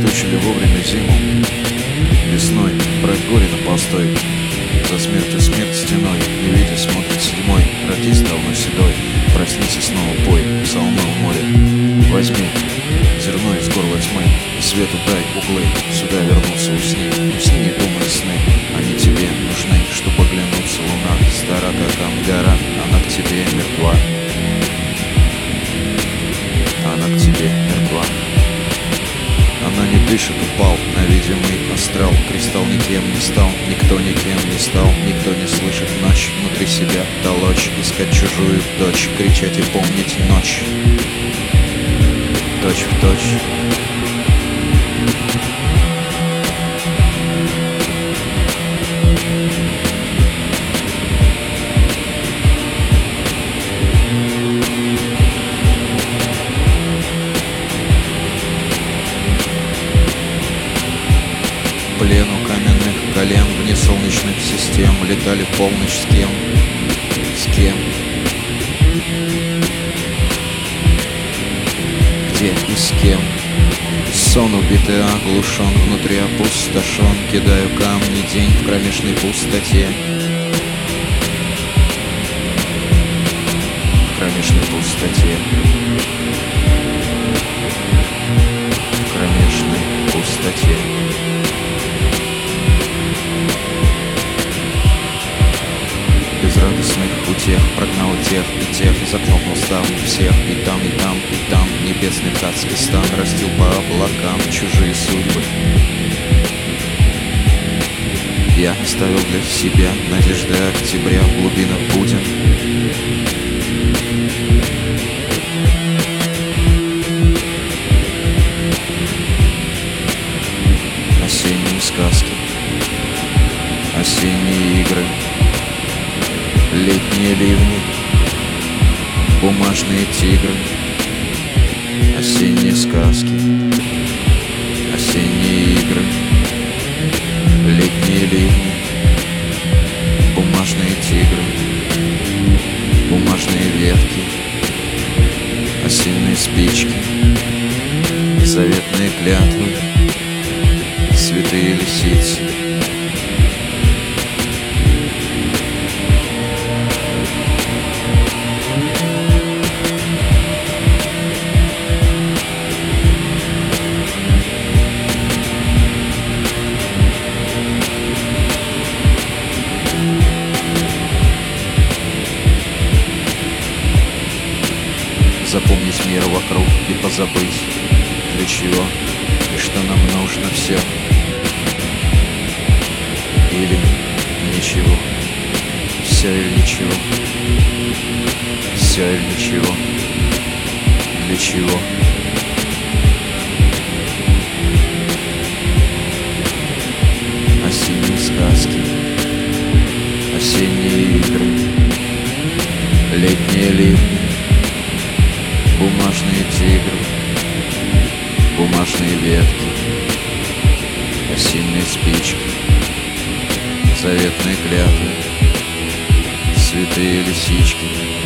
Выключили вовремя зиму. Весной брать горе на постой. За смертью смерть стеной. Не видя, смотрит седьмой. Родись давно седой. Проснись и снова пой псалмы в море. Возьми зерно из горла тьмы и свету дай углы. Сюда вернулся, усни. Усни, не думай сны. Они тебе нужны, чтобы оглянуться. Луна стара, как Ангара. Она к тебе мертва. Она к тебе мертва. Она не дышит, упал на видимый астрал. Кристалл никем не стал, никто никем не стал. Никто не слышит ночь внутри себя толочь. Искать чужую дочь, кричать и помнить ночь. Точь в точь. Плену каменных колен вне солнечных систем. Летали в полночь с кем? С кем? Где и с кем? Сон убитый, оглушен, внутри опустошен. Кидаю камни, день в кромешной пустоте. В кромешной пустоте. В кромешной пустоте. Безрадостных утех прогнал тех и тех, и захлопнул ставни всех. И там, и там, и там небесный ткацкий стан растил по облакам чужие судьбы. Я ставил для себя надежды октября в глубинах буден. Осенние сказки, осенние игры, летние ливни, бумажные тигры. Осенние сказки, осенние игры, летние ливни, бумажные тигры, бумажные ветки, осенние спички, заветные клятвы, святые лисицы. Запомнить мир вокруг и позабыть, для чего и что нам нужно все. Или ничего, все или ничего, все или ничего, для чего. Осенние сказки, осенние игры, летние ливни, бумажные тигры, бумажные ветки, осенние спички, заветные клятвы, святые лисички.